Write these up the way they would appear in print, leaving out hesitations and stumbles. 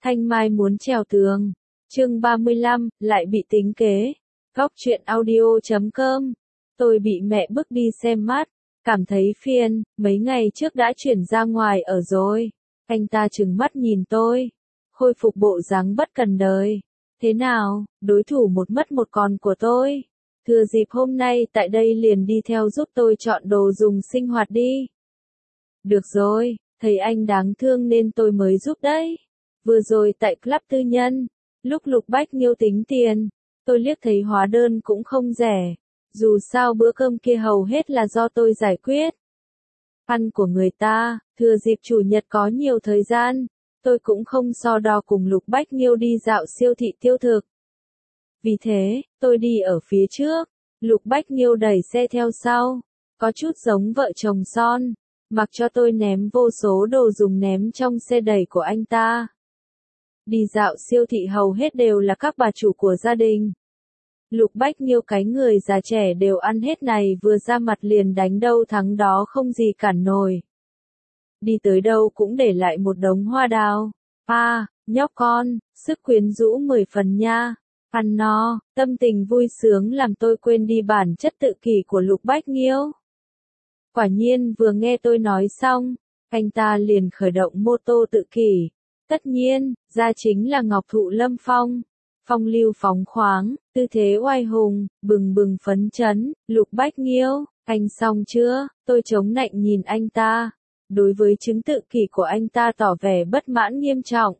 Thanh Mai muốn trèo tường. Chương 35, lại bị tính kế. Góc truyện audio.com. Tôi bị mẹ bức đi xem mắt, cảm thấy phiền, mấy ngày trước đã chuyển ra ngoài ở rồi. Anh ta trừng mắt nhìn tôi, khôi phục bộ dáng bất cần đời. Thế nào, đối thủ một mất một còn của tôi. Thừa dịp hôm nay tại đây liền đi theo giúp tôi chọn đồ dùng sinh hoạt đi. Được rồi, thấy anh đáng thương nên tôi mới giúp đấy. Vừa rồi tại club tư nhân, lúc Lục Bách Nghiêu tính tiền, tôi liếc thấy hóa đơn cũng không rẻ. Dù sao bữa cơm kia hầu hết là do tôi giải quyết. Ăn của người ta, thừa dịp chủ nhật có nhiều thời gian, tôi cũng không so đo cùng Lục Bách Nghiêu đi dạo siêu thị tiêu thực. Vì thế, tôi đi ở phía trước, Lục Bách Nghiêu đẩy xe theo sau, có chút giống vợ chồng son, mặc cho tôi ném vô số đồ dùng ném trong xe đẩy của anh ta. Đi dạo siêu thị hầu hết đều là các bà chủ của gia đình. Lục Bách Nghiêu cái người già trẻ đều ăn hết này, vừa ra mặt liền đánh đâu thắng đó, không gì cản nổi. Đi tới đâu cũng để lại một đống hoa đào. Nhóc con, sức quyến rũ 10 phần nha. Ăn no, tâm tình vui sướng làm tôi quên đi bản chất tự kỷ của Lục Bách Nghiêu. Quả nhiên vừa nghe tôi nói xong, anh ta liền khởi động mô tô tự kỷ. Tất nhiên, ra chính là Ngọc Thụ Lâm Phong. Phong lưu phóng khoáng, tư thế oai hùng, bừng bừng phấn chấn. Lục Bách Nghiêu, anh xong chưa? Tôi chống nạnh nhìn anh ta. Đối với chứng tự kỷ của anh ta tỏ vẻ bất mãn nghiêm trọng.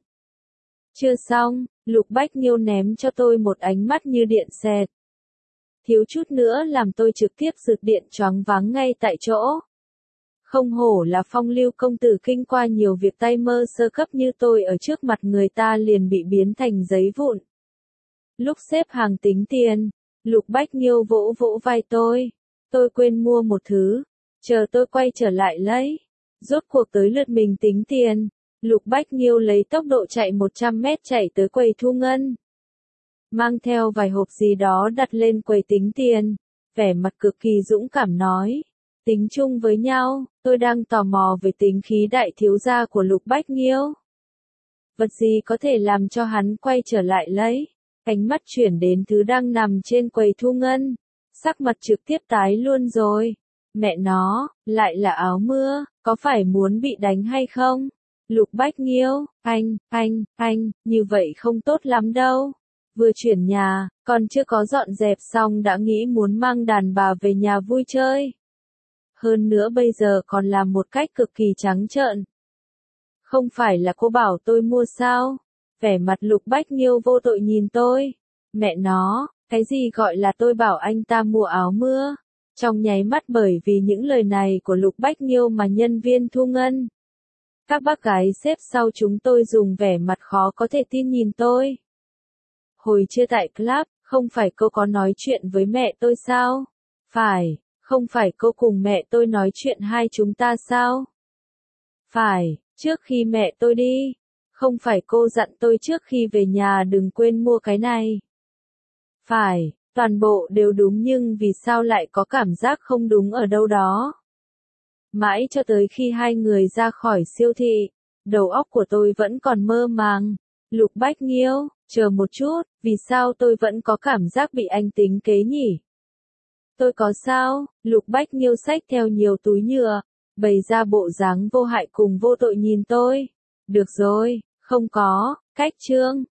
Chưa xong, Lục Bách Nghiêu ném cho tôi một ánh mắt như điện xẹt. Thiếu chút nữa làm tôi trực tiếp rực điện choáng váng ngay tại chỗ. Không hổ là phong lưu công tử, kinh qua nhiều việc tay mơ sơ cấp như tôi ở trước mặt người ta liền bị biến thành giấy vụn. Lúc xếp hàng tính tiền, Lục Bách Nghiêu vỗ vỗ vai tôi. Tôi quên mua một thứ, chờ tôi quay trở lại lấy. Rốt cuộc tới lượt mình tính tiền. Lục Bách Nghiêu lấy tốc độ chạy 100 mét chạy tới quầy thu ngân. Mang theo vài hộp gì đó đặt lên quầy tính tiền. Vẻ mặt cực kỳ dũng cảm nói. Tính chung với nhau, tôi đang tò mò về tính khí đại thiếu gia của Lục Bách Nghiêu. Vật gì có thể làm cho hắn quay trở lại lấy. Ánh mắt chuyển đến thứ đang nằm trên quầy thu ngân. Sắc mặt trực tiếp tái luôn rồi. Mẹ nó, lại là áo mưa, có phải muốn bị đánh hay không? Lục Bách Nghiêu, anh, như vậy không tốt lắm đâu. Vừa chuyển nhà, còn chưa có dọn dẹp xong đã nghĩ muốn mang đàn bà về nhà vui chơi. Hơn nữa bây giờ còn làm một cách cực kỳ trắng trợn. Không phải là cô bảo tôi mua sao? Vẻ mặt Lục Bách Nghiêu vô tội nhìn tôi. Mẹ nó, cái gì gọi là tôi bảo anh ta mua áo mưa? Trong nháy mắt bởi vì những lời này của Lục Bách Nghiêu mà nhân viên thu ngân. Các bác gái xếp sau chúng tôi dùng vẻ mặt khó có thể tin nhìn tôi. Hồi trưa tại club, không phải cô có nói chuyện với mẹ tôi sao? Phải, không phải cô cùng mẹ tôi nói chuyện hai chúng ta sao? Phải, trước khi mẹ tôi đi. Không phải cô dặn tôi trước khi về nhà đừng quên mua cái này. Phải, toàn bộ đều đúng nhưng vì sao lại có cảm giác không đúng ở đâu đó. Mãi cho tới khi hai người ra khỏi siêu thị, đầu óc của tôi vẫn còn mơ màng. Lục Bách Nghiêu, chờ một chút, vì sao tôi vẫn có cảm giác bị anh tính kế nhỉ? Tôi có sao? Lục Bách Nghiêu xách theo nhiều túi nhựa, bày ra bộ dáng vô hại cùng vô tội nhìn tôi. Được rồi, không có, cách trương,